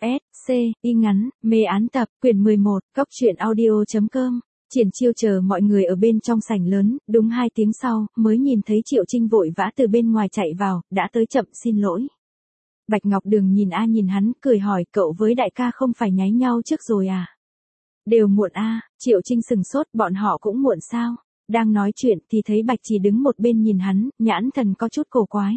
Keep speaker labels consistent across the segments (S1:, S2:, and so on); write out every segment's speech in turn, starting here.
S1: S, C, y ngắn, mê án tập, quyển 11, Cốc truyện audio.com. Triển Chiêu chờ mọi người ở bên trong sảnh lớn, đúng 2 tiếng sau, mới nhìn thấy Triệu Trinh vội vã từ bên ngoài chạy vào, đã tới chậm xin lỗi. Bạch Ngọc Đường nhìn nhìn hắn, cười hỏi cậu với đại ca không phải nháy nhau trước rồi à? Đều muộn Triệu Trinh sừng sốt, bọn họ cũng muộn sao? Đang nói chuyện thì thấy Bạch Trì đứng một bên nhìn hắn, nhãn thần có chút cổ quái.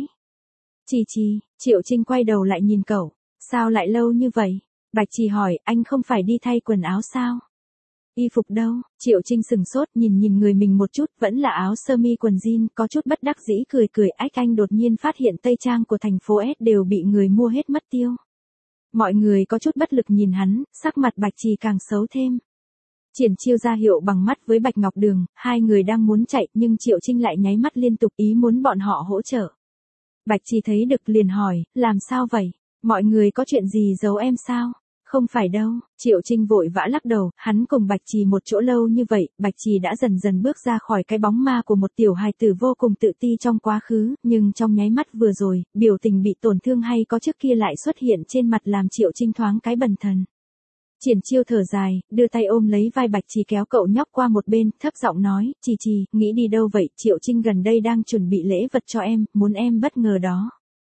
S1: Trì, Triệu Trinh quay đầu lại nhìn cậu, sao lại lâu như vậy? Bạch Trì hỏi, anh không phải đi thay quần áo sao? Y phục đâu? Triệu Trinh sừng sốt nhìn người mình một chút, vẫn là áo sơ mi quần jean, có chút bất đắc dĩ cười anh đột nhiên phát hiện tây trang của thành phố S đều bị người mua hết mất tiêu. Mọi người có chút bất lực nhìn hắn, sắc mặt Bạch Trì càng xấu thêm. Triển Chiêu ra hiệu bằng mắt với Bạch Ngọc Đường, hai người đang muốn chạy nhưng Triệu Trinh lại nháy mắt liên tục ý muốn bọn họ hỗ trợ. Bạch Trì thấy được liền hỏi, làm sao vậy? Mọi người có chuyện gì giấu em sao? Không phải đâu, Triệu Trinh vội vã lắc đầu, hắn cùng Bạch Trì một chỗ lâu như vậy, Bạch Trì đã dần dần bước ra khỏi cái bóng ma của một tiểu hài tử vô cùng tự ti trong quá khứ, nhưng trong nháy mắt vừa rồi, biểu tình bị tổn thương hay có trước kia lại xuất hiện trên mặt làm Triệu Trinh thoáng cái bần thần. Triển Chiêu thở dài, đưa tay ôm lấy vai Bạch Trì kéo cậu nhóc qua một bên, thấp giọng nói, Trì, nghĩ đi đâu vậy? Triệu Trinh gần đây đang chuẩn bị lễ vật cho em, muốn em bất ngờ đó.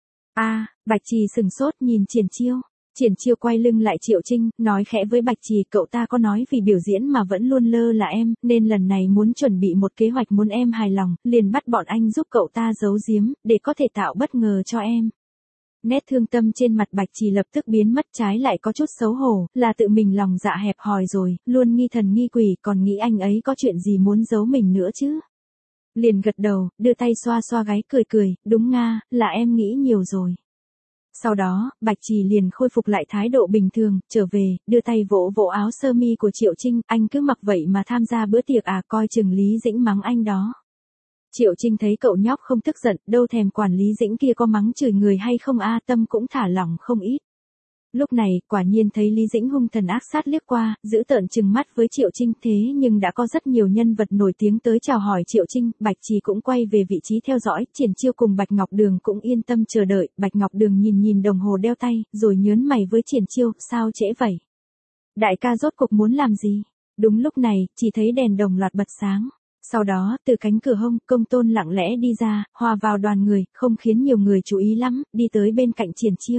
S1: Bạch Trì sừng sốt nhìn Triển Chiêu. Triển Chiêu quay lưng lại Triệu Trinh, nói khẽ với Bạch Trì, cậu ta có nói vì biểu diễn mà vẫn luôn lơ là em, nên lần này muốn chuẩn bị một kế hoạch muốn em hài lòng, liền bắt bọn anh giúp cậu ta giấu giếm, để có thể tạo bất ngờ cho em. Nét thương tâm trên mặt Bạch Trì lập tức biến mất, trái lại có chút xấu hổ, là tự mình lòng dạ hẹp hòi rồi, luôn nghi thần nghi quỷ, còn nghĩ anh ấy có chuyện gì muốn giấu mình nữa chứ. Liền gật đầu, đưa tay xoa xoa gáy cười, đúng là em nghĩ nhiều rồi. Sau đó, Bạch Trì liền khôi phục lại thái độ bình thường, trở về, đưa tay vỗ vỗ áo sơ mi của Triệu Trinh, anh cứ mặc vậy mà tham gia bữa tiệc coi chừng Lý Dĩnh mắng anh đó. Triệu Trinh thấy cậu nhóc không tức giận, đâu thèm quản Lý Dĩnh kia có mắng chửi người hay không tâm cũng thả lỏng không ít. Lúc này, quả nhiên thấy Lý Dĩnh hung thần ác sát liếc qua, giữ tợn trừng mắt với Triệu Trinh, thế nhưng đã có rất nhiều nhân vật nổi tiếng tới chào hỏi Triệu Trinh, Bạch Trì cũng quay về vị trí theo dõi, Triển Chiêu cùng Bạch Ngọc Đường cũng yên tâm chờ đợi, Bạch Ngọc Đường nhìn đồng hồ đeo tay, rồi nhớn mày với Triển Chiêu, sao trễ vậy? Đại ca rốt cục muốn làm gì? Đúng lúc này, chỉ thấy đèn đồng loạt bật sáng. Sau đó, từ cánh cửa hông, Công Tôn lặng lẽ đi ra, hòa vào đoàn người, không khiến nhiều người chú ý lắm, đi tới bên cạnh Triển Chiêu.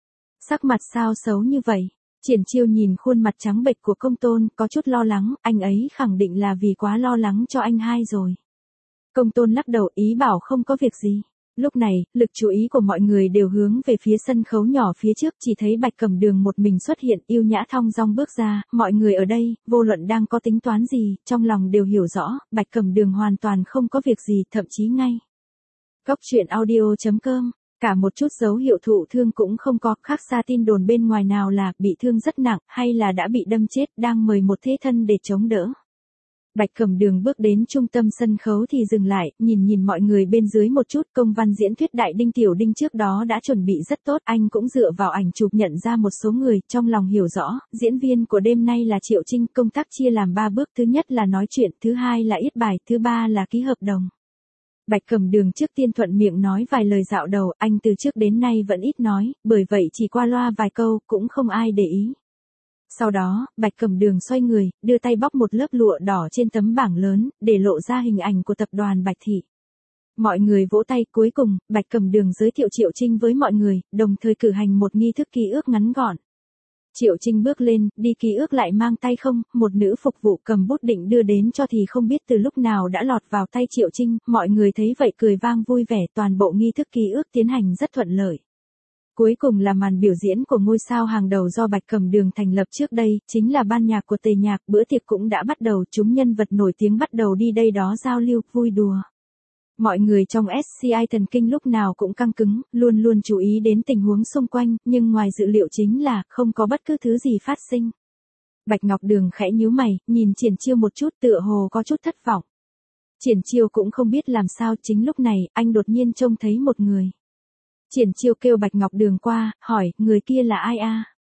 S1: Sắc mặt sao xấu như vậy? Triển Chiêu nhìn khuôn mặt trắng bệch của Công Tôn, có chút lo lắng, anh ấy khẳng định là vì quá lo lắng cho anh hai rồi. Công Tôn lắc đầu ý bảo không có việc gì. Lúc này, lực chú ý của mọi người đều hướng về phía sân khấu nhỏ phía trước, chỉ thấy Bạch Cẩm Đường một mình xuất hiện, yêu nhã thong dong bước ra, mọi người ở đây, vô luận đang có tính toán gì, trong lòng đều hiểu rõ, Bạch Cẩm Đường hoàn toàn không có việc gì, thậm chí ngay. Cốc truyện audio.com. Cả một chút dấu hiệu thụ thương cũng không có, khác xa tin đồn bên ngoài nào là bị thương rất nặng, hay là đã bị đâm chết, đang mời một thế thân để chống đỡ. Bạch Cẩm Đường bước đến trung tâm sân khấu thì dừng lại, nhìn mọi người bên dưới một chút, công văn diễn thuyết Đại Đinh Tiểu Đinh trước đó đã chuẩn bị rất tốt, anh cũng dựa vào ảnh chụp nhận ra một số người, trong lòng hiểu rõ, diễn viên của đêm nay là Triệu Trinh, công tác chia làm 3 bước, thứ nhất là nói chuyện, thứ hai là yết bài, thứ ba là ký hợp đồng. Bạch Cẩm Đường trước tiên thuận miệng nói vài lời dạo đầu, anh từ trước đến nay vẫn ít nói, bởi vậy chỉ qua loa vài câu, cũng không ai để ý. Sau đó, Bạch Cẩm Đường xoay người, đưa tay bóc một lớp lụa đỏ trên tấm bảng lớn, để lộ ra hình ảnh của tập đoàn Bạch Thị. Mọi người vỗ tay, cuối cùng, Bạch Cẩm Đường giới thiệu Triệu Trinh với mọi người, đồng thời cử hành một nghi thức ký ức ngắn gọn. Triệu Trinh bước lên, đi ký ức lại mang tay không, một nữ phục vụ cầm bút định đưa đến cho thì không biết từ lúc nào đã lọt vào tay Triệu Trinh, mọi người thấy vậy cười vang vui vẻ, toàn bộ nghi thức ký ức tiến hành rất thuận lợi. Cuối cùng là màn biểu diễn của ngôi sao hàng đầu do Bạch Cẩm Đường thành lập trước đây, chính là ban nhạc của Tề Nhạc, bữa tiệc cũng đã bắt đầu, chúng nhân vật nổi tiếng bắt đầu đi đây đó giao lưu, vui đùa. Mọi người trong SCI thần kinh lúc nào cũng căng cứng, luôn chú ý đến tình huống xung quanh, nhưng ngoài dự liệu chính là, không có bất cứ thứ gì phát sinh. Bạch Ngọc Đường khẽ nhíu mày, nhìn Triển Chiêu một chút tựa hồ có chút thất vọng. Triển Chiêu cũng không biết làm sao, chính lúc này, anh đột nhiên trông thấy một người. Triển Chiêu kêu Bạch Ngọc Đường qua, hỏi, người kia là ai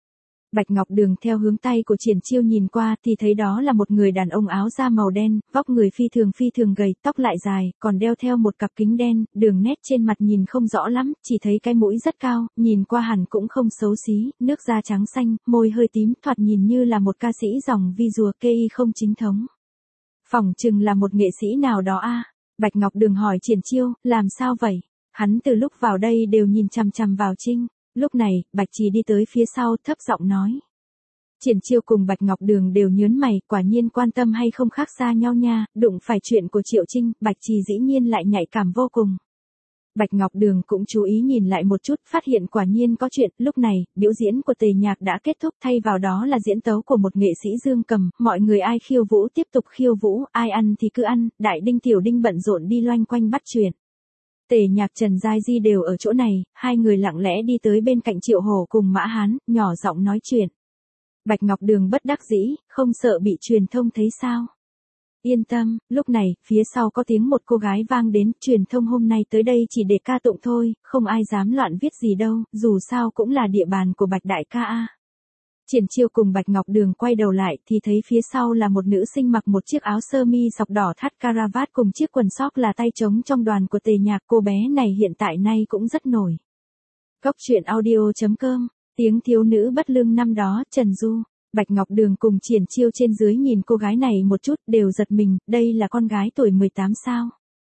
S1: Bạch Ngọc Đường theo hướng tay của Triển Chiêu nhìn qua thì thấy đó là một người đàn ông áo da màu đen, vóc người phi thường gầy, tóc lại dài, còn đeo theo một cặp kính đen, đường nét trên mặt nhìn không rõ lắm, chỉ thấy cái mũi rất cao, nhìn qua hẳn cũng không xấu xí, nước da trắng xanh, môi hơi tím, thoạt nhìn như là một ca sĩ dòng visual kei không chính thống. Phỏng chừng là một nghệ sĩ nào đó a. Bạch Ngọc Đường hỏi Triển Chiêu, làm sao vậy? Hắn từ lúc vào đây đều nhìn chằm chằm vào Trinh. Lúc này, Bạch Trì đi tới phía sau thấp giọng nói. Triển Chiêu cùng Bạch Ngọc Đường đều nhớn mày, quả nhiên quan tâm hay không khác xa nhau nha, đụng phải chuyện của Triệu Trinh, Bạch Trì dĩ nhiên lại nhạy cảm vô cùng. Bạch Ngọc Đường cũng chú ý nhìn lại một chút, phát hiện quả nhiên có chuyện, lúc này, biểu diễn của Tề Nhạc đã kết thúc, thay vào đó là diễn tấu của một nghệ sĩ dương cầm, mọi người ai khiêu vũ tiếp tục khiêu vũ, ai ăn thì cứ ăn, Đại Đinh Tiểu Đinh bận rộn đi loanh quanh bắt chuyện. Tề Nhạc Trần Giai Di đều ở chỗ này, hai người lặng lẽ đi tới bên cạnh Triệu Hổ cùng Mã Hán, nhỏ giọng nói chuyện. Bạch Ngọc Đường bất đắc dĩ, không sợ bị truyền thông thấy sao? Yên tâm, lúc này, phía sau có tiếng một cô gái vang đến, truyền thông hôm nay tới đây chỉ để ca tụng thôi, không ai dám loạn viết gì đâu, dù sao cũng là địa bàn của Bạch đại ca a. Triển Chiêu cùng Bạch Ngọc Đường quay đầu lại thì thấy phía sau là một nữ sinh mặc một chiếc áo sơ mi sọc đỏ thắt caravat cùng chiếc quần sóc là tay trống trong đoàn của Tề Nhạc, cô bé này hiện tại nay cũng rất nổi. Cốc truyện audio.com, tiếng thiếu nữ bất lương năm đó, Trần Du. Bạch Ngọc Đường cùng Triển Chiêu trên dưới nhìn cô gái này một chút đều giật mình, đây là con gái tuổi 18 sao.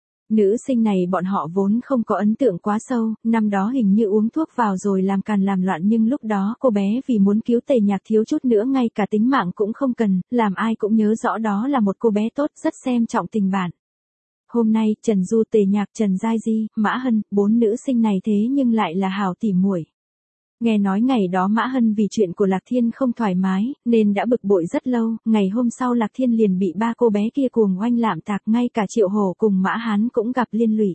S1: Nữ sinh này bọn họ vốn không có ấn tượng quá sâu, năm đó hình như uống thuốc vào rồi làm càn làm loạn nhưng lúc đó cô bé vì muốn cứu Tề Nhạc thiếu chút nữa ngay cả tính mạng cũng không cần, làm ai cũng nhớ rõ đó là một cô bé tốt rất xem trọng tình bạn. Hôm nay Trần Du Tề Nhạc Trần Giai Di, Mã Hân, 4 nữ sinh này thế nhưng lại là hảo tỉ muội. Nghe nói ngày đó Mã Hân vì chuyện của Lạc Thiên không thoải mái, nên đã bực bội rất lâu, ngày hôm sau Lạc Thiên liền bị ba cô bé kia cuồng oanh lạm tạc, ngay cả Triệu Hổ cùng Mã Hán cũng gặp liên lụy.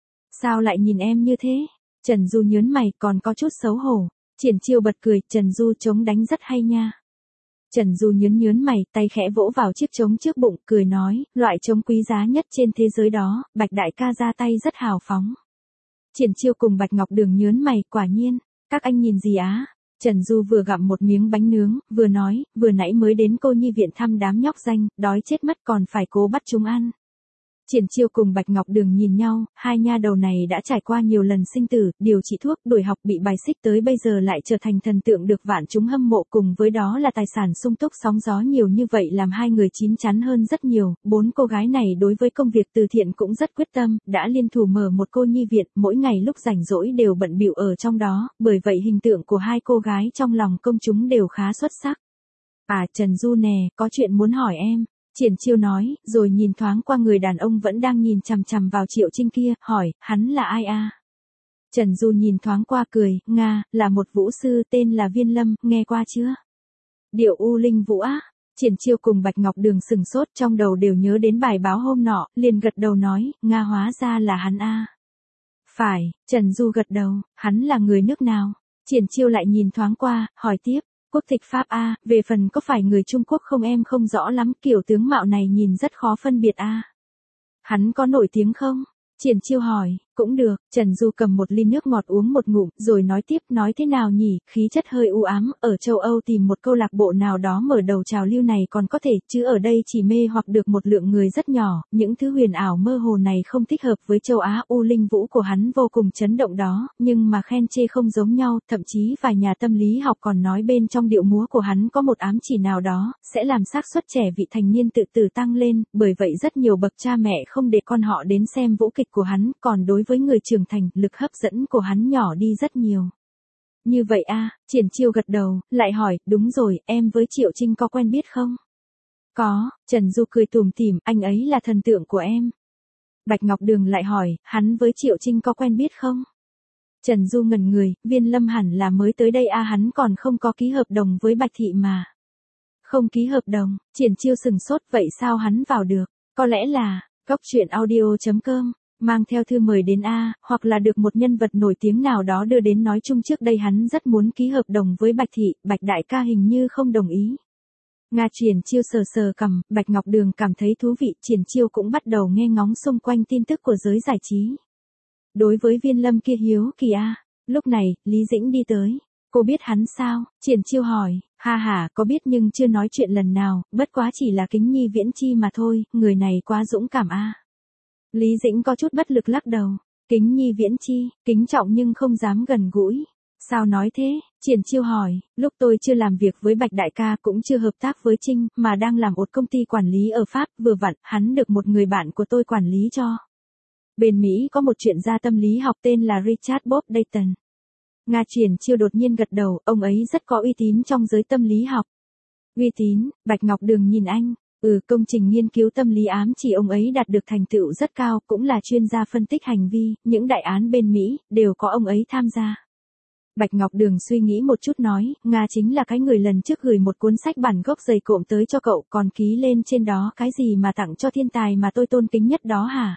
S1: Sao lại nhìn em như thế? Trần Du nhớn mày, còn có chút xấu hổ. Triển Chiêu bật cười, Trần Du trống đánh rất hay nha. Trần Du nhớn mày, tay khẽ vỗ vào chiếc trống trước bụng, cười nói, loại trống quý giá nhất trên thế giới đó, Bạch đại ca ra tay rất hào phóng. Triển Chiêu cùng Bạch Ngọc Đường nhớn mày, quả nhiên. Các anh nhìn gì á? Trần Du vừa gặm một miếng bánh nướng, vừa nói, vừa nãy mới đến cô nhi viện thăm đám nhóc danh, đói chết mất còn phải cố bắt chúng ăn. Triển Chiêu cùng Bạch Ngọc Đường nhìn nhau, hai nha đầu này đã trải qua nhiều lần sinh tử, điều trị thuốc, đổi học bị bài xích tới bây giờ lại trở thành thần tượng được vạn chúng hâm mộ, cùng với đó là tài sản sung túc sóng gió nhiều như vậy làm hai người chín chắn hơn rất nhiều. 4 cô gái này đối với công việc từ thiện cũng rất quyết tâm, đã liên thủ mở một cô nhi viện, mỗi ngày lúc rảnh rỗi đều bận bịu ở trong đó, bởi vậy hình tượng của hai cô gái trong lòng công chúng đều khá xuất sắc. À Trần Du nè, có chuyện muốn hỏi em. Triển Chiêu nói, rồi nhìn thoáng qua người đàn ông vẫn đang nhìn chằm chằm vào Triệu Trinh kia, hỏi, hắn là ai a? Trần Du nhìn thoáng qua cười, Nga, là một vũ sư tên là Viên Lâm, nghe qua chưa? Điệu U Linh Vũ á? Triển Chiêu cùng Bạch Ngọc Đường sừng sốt trong đầu đều nhớ đến bài báo hôm nọ, liền gật đầu nói, Nga hóa ra là hắn a. Phải, Trần Du gật đầu, hắn là người nước nào? Triển Chiêu lại nhìn thoáng qua, hỏi tiếp. Quốc tịch Pháp A, về phần có phải người Trung Quốc không em không rõ lắm, kiểu tướng mạo này nhìn rất khó phân biệt A. Hắn có nổi tiếng không? Triển Chiêu hỏi, cũng được, Trần Du cầm một ly nước ngọt uống một ngụm, rồi nói tiếp, nói thế nào nhỉ, khí chất hơi u ám, ở châu Âu tìm một câu lạc bộ nào đó mở đầu trào lưu này còn có thể, chứ ở đây chỉ mê hoặc được một lượng người rất nhỏ, những thứ huyền ảo mơ hồ này không thích hợp với châu Á. U Linh Vũ của hắn vô cùng chấn động đó, nhưng mà khen chê không giống nhau, thậm chí vài nhà tâm lý học còn nói bên trong điệu múa của hắn có một ám chỉ nào đó, sẽ làm xác suất trẻ vị thành niên tự tử tăng lên, bởi vậy rất nhiều bậc cha mẹ không để con họ đến xem vũ kịch của hắn, còn đối với người trưởng thành, lực hấp dẫn của hắn nhỏ đi rất nhiều. Như vậy a, Triển Chiêu gật đầu, lại hỏi, đúng rồi, em với Triệu Trinh có quen biết không? Có, Trần Du cười tủm tỉm, anh ấy là thần tượng của em. Bạch Ngọc Đường lại hỏi, hắn với Triệu Trinh có quen biết không? Trần Du ngẩn người, Viên Lâm hẳn là mới tới đây a, hắn còn không có ký hợp đồng với Bạch Thị mà. Không ký hợp đồng, Triển Chiêu sừng sốt, vậy sao hắn vào được? Có lẽ là, cốc truyện audio.com. Mang theo thư mời đến A, hoặc là được một nhân vật nổi tiếng nào đó đưa đến, nói chung trước đây hắn rất muốn ký hợp đồng với Bạch Thị, Bạch đại ca hình như không đồng ý. Nga. Triển Chiêu sờ sờ cằm, Bạch Ngọc Đường cảm thấy thú vị, Triển Chiêu cũng bắt đầu nghe ngóng xung quanh tin tức của giới giải trí. Đối với Viên Lâm kia hiếu kỳ a. Lúc này, Lý Dĩnh đi tới. Cô biết hắn sao? Triển Chiêu hỏi. Ha ha, có biết nhưng chưa nói chuyện lần nào, bất quá chỉ là Kính Nhi Viễn Chi mà thôi, người này quá dũng cảm a. Lý Dĩnh có chút bất lực lắc đầu. Kính Nhi Viễn Chi, kính trọng nhưng không dám gần gũi. Sao nói thế? Triển Chiêu hỏi, lúc tôi chưa làm việc với Bạch Đại ca cũng chưa hợp tác với Trinh, mà đang làm một công ty quản lý ở Pháp, vừa vặn, hắn được một người bạn của tôi quản lý cho. Bên Mỹ có một chuyên gia tâm lý học tên là Richard Bob Dayton. Nga. Triển Chiêu đột nhiên gật đầu, ông ấy rất có uy tín trong giới tâm lý học. Uy tín? Bạch Ngọc Đường nhìn anh. Công trình nghiên cứu tâm lý ám chỉ ông ấy đạt được thành tựu rất cao, cũng là chuyên gia phân tích hành vi, những đại án bên Mỹ, đều có ông ấy tham gia. Bạch Ngọc Đường suy nghĩ một chút nói, Nga chính là cái người lần trước gửi một cuốn sách bản gốc dày cộm tới cho cậu, còn ký lên trên đó cái gì mà tặng cho thiên tài mà tôi tôn kính nhất đó hả?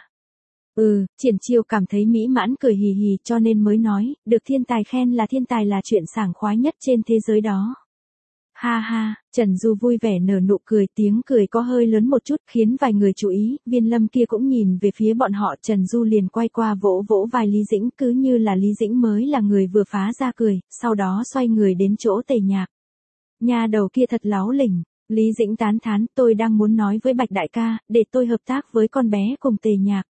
S1: Triển Chiêu cảm thấy mỹ mãn cười hì hì cho nên mới nói, được thiên tài khen là thiên tài là chuyện sảng khoái nhất trên thế giới đó. Ha ha, Trần Du vui vẻ nở nụ cười, tiếng cười có hơi lớn một chút khiến vài người chú ý, Viên Lâm kia cũng nhìn về phía bọn họ, Trần Du liền quay qua vỗ vỗ vai Lý Dĩnh, cứ như là Lý Dĩnh mới là người vừa phá ra cười, sau đó xoay người đến chỗ Tề Nhạc. Nha đầu kia thật láo lỉnh. Lý Dĩnh tán thán, tôi đang muốn nói với Bạch Đại ca, để tôi hợp tác với con bé cùng Tề Nhạc.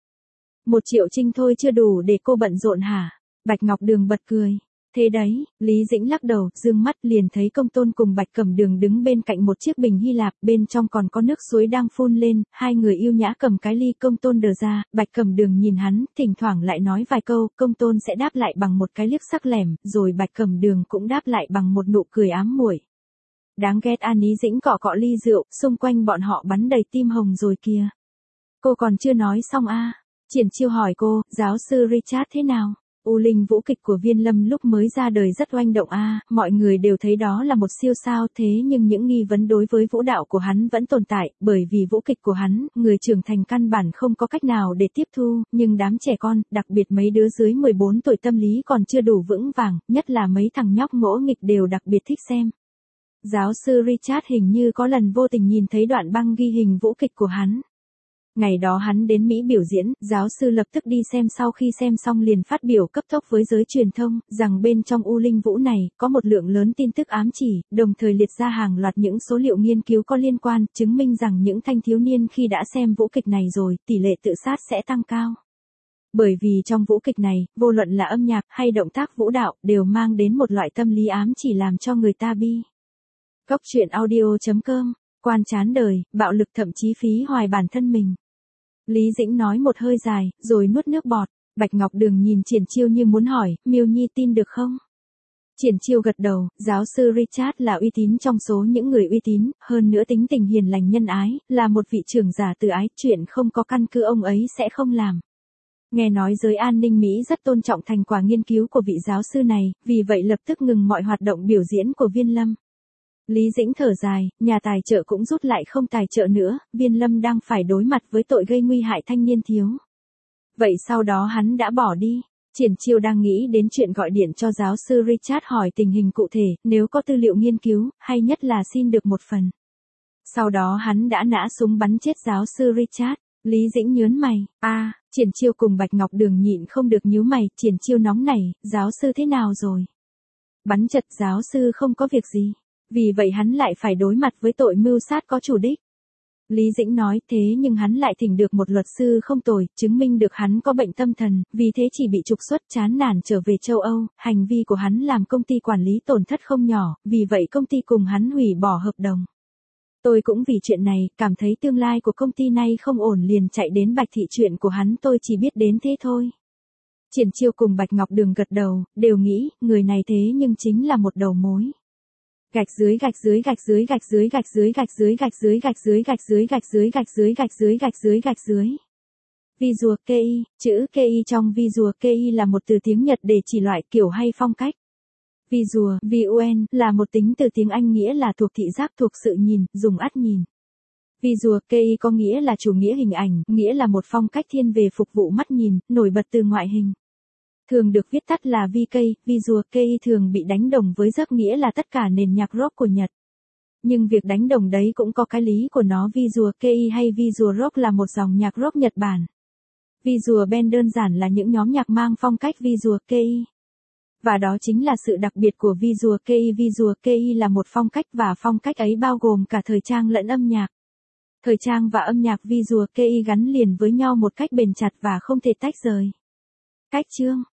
S1: 1 triệu Trinh thôi chưa đủ để cô bận rộn hả? Bạch Ngọc Đường bật cười. Thế đấy, Lý Dĩnh lắc đầu, dương mắt liền thấy Công Tôn cùng Bạch Cẩm Đường đứng bên cạnh một chiếc bình Hy Lạp, bên trong còn có nước suối đang phun lên, hai người yêu nhã cầm cái ly. Công Tôn đờ ra, Bạch Cẩm Đường nhìn hắn, thỉnh thoảng lại nói vài câu, Công Tôn sẽ đáp lại bằng một cái liếc sắc lẻm, rồi Bạch Cẩm Đường cũng đáp lại bằng một nụ cười ám muội. Đáng ghét. Lý Dĩnh cọ cọ ly rượu, xung quanh bọn họ bắn đầy tim hồng rồi kìa. Cô còn chưa nói xong a. Triển Chiêu hỏi cô, giáo sư Richard thế nào? U Linh vũ kịch của Viên Lâm lúc mới ra đời rất oanh động a, mọi người đều thấy đó là một siêu sao, thế nhưng những nghi vấn đối với vũ đạo của hắn vẫn tồn tại, bởi vì vũ kịch của hắn, người trưởng thành căn bản không có cách nào để tiếp thu, nhưng đám trẻ con, đặc biệt mấy đứa dưới 14 tuổi tâm lý còn chưa đủ vững vàng, nhất là mấy thằng nhóc ngỗ nghịch đều đặc biệt thích xem. Giáo sư Richard hình như có lần vô tình nhìn thấy đoạn băng ghi hình vũ kịch của hắn. Ngày đó hắn đến Mỹ biểu diễn, giáo sư lập tức đi xem, sau khi xem xong liền phát biểu cấp tốc với giới truyền thông, rằng bên trong U Linh Vũ này, có một lượng lớn tin tức ám chỉ, đồng thời liệt ra hàng loạt những số liệu nghiên cứu có liên quan, chứng minh rằng những thanh thiếu niên khi đã xem vũ kịch này rồi, tỷ lệ tự sát sẽ tăng cao. Bởi vì trong vũ kịch này, vô luận là âm nhạc hay động tác vũ đạo, đều mang đến một loại tâm lý ám chỉ làm cho người ta bi. Cốc truyện audio.com, quan chán đời, bạo lực thậm chí phí hoài bản thân mình. Lý Dĩnh nói một hơi dài, rồi nuốt nước bọt. Bạch Ngọc Đường nhìn Triển Chiêu như muốn hỏi, Miêu Nhi tin được không? Triển Chiêu gật đầu, giáo sư Richard là uy tín trong số những người uy tín, hơn nữa tính tình hiền lành nhân ái, là một vị trưởng giả từ ái, chuyện không có căn cứ ông ấy sẽ không làm. Nghe nói giới an ninh Mỹ rất tôn trọng thành quả nghiên cứu của vị giáo sư này, vì vậy lập tức ngừng mọi hoạt động biểu diễn của Viên Lâm. Lý Dĩnh thở dài, nhà tài trợ cũng rút lại không tài trợ nữa, Viên Lâm đang phải đối mặt với tội gây nguy hại thanh niên thiếu. Vậy sau đó hắn đã bỏ đi. Triển Chiêu đang nghĩ đến chuyện gọi điện cho giáo sư Richard hỏi tình hình cụ thể, nếu có tư liệu nghiên cứu, hay nhất là xin được một phần. Sau đó hắn đã nã súng bắn chết giáo sư Richard. Lý Dĩnh nhớn mày, Triển Chiêu cùng Bạch Ngọc Đường nhịn không được nhíu mày, Triển Chiêu nóng nảy, giáo sư thế nào rồi? Bắn chật giáo sư không có việc gì. Vì vậy hắn lại phải đối mặt với tội mưu sát có chủ đích. Lý Dĩnh nói, thế nhưng hắn lại thỉnh được một luật sư không tồi, chứng minh được hắn có bệnh tâm thần, vì thế chỉ bị trục xuất chán nản trở về châu Âu, hành vi của hắn làm công ty quản lý tổn thất không nhỏ, vì vậy công ty cùng hắn hủy bỏ hợp đồng. Tôi cũng vì chuyện này, cảm thấy tương lai của công ty này không ổn liền chạy đến Bạch Thị, chuyện của hắn tôi chỉ biết đến thế thôi. Triển Chiêu cùng Bạch Ngọc Đường gật đầu, đều nghĩ, người này thế nhưng chính là một đầu mối. Gạch dưới gạch dưới gạch dưới gạch dưới gạch dưới gạch dưới gạch dưới gạch dưới gạch dưới gạch dưới gạch dưới gạch dưới gạch dưới gạch dưới. Visual kei, chữ kei trong Visual kei là một từ tiếng Nhật để chỉ loại kiểu hay phong cách. Visual, VUN, là một tính từ tiếng Anh nghĩa là thuộc thị giác, thuộc sự nhìn, dùng ắt nhìn. Visual kei có nghĩa là chủ nghĩa hình ảnh, nghĩa là một phong cách thiên về phục vụ mắt nhìn, nổi bật từ ngoại hình. Thường được viết tắt là VK, Visual kei thường bị đánh đồng với giấc nghĩa là tất cả nền nhạc rock của Nhật. Nhưng việc đánh đồng đấy cũng có cái lý của nó, Visual kei hay Visual rock là một dòng nhạc rock Nhật Bản. Visual band đơn giản là những nhóm nhạc mang phong cách Visual kei. Và đó chính là sự đặc biệt của Visual Kei. Visual Kei là một phong cách và phong cách ấy bao gồm cả thời trang lẫn âm nhạc. Thời trang và âm nhạc Visual Kei gắn liền với nhau một cách bền chặt và không thể tách rời. Cách chương